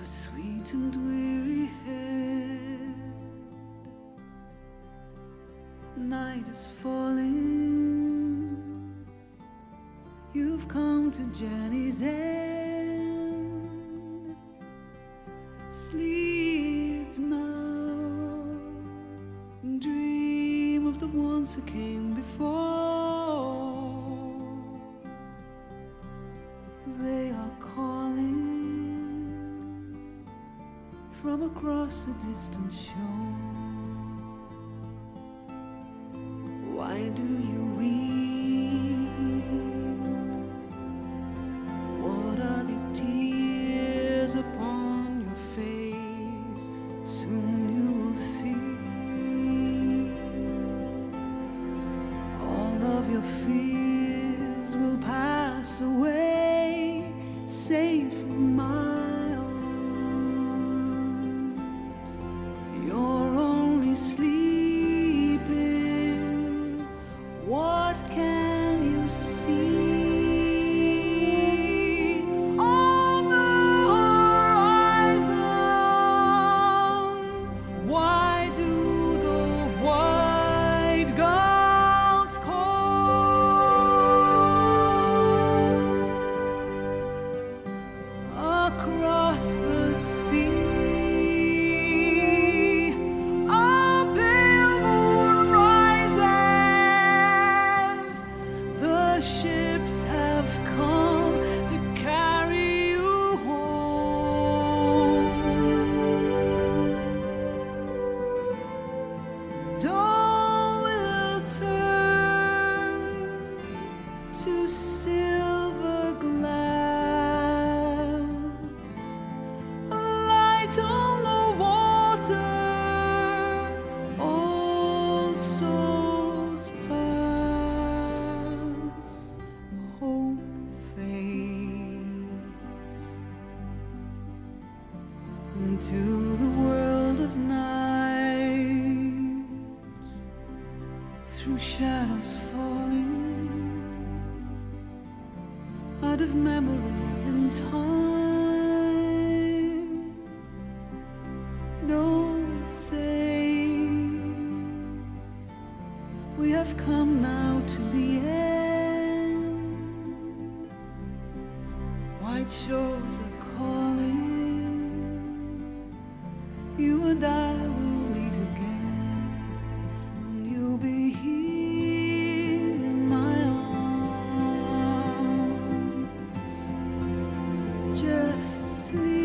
sweet and weary head. Night is falling. You've come to journey's end. Sleep now and dream of the ones who came before. They are calling from across a distant shore. Why do you weep? What are these tears upon your face? Soon you will see all of your fears will pass away, safe in my arms. You're only sleeping. What can you see? On the horizon, why do the white gulls call? Across the sea, a pale moon rises. The ships have come to carry you home. Dawn will turn to silver glass, a light on the water. All souls pass, hope fades into the world of night. Through shadows falling out of memory and time. Don't say we have come now to the end. White shores are calling. You and I will meet again, and you'll be here in my arms. Just sleep.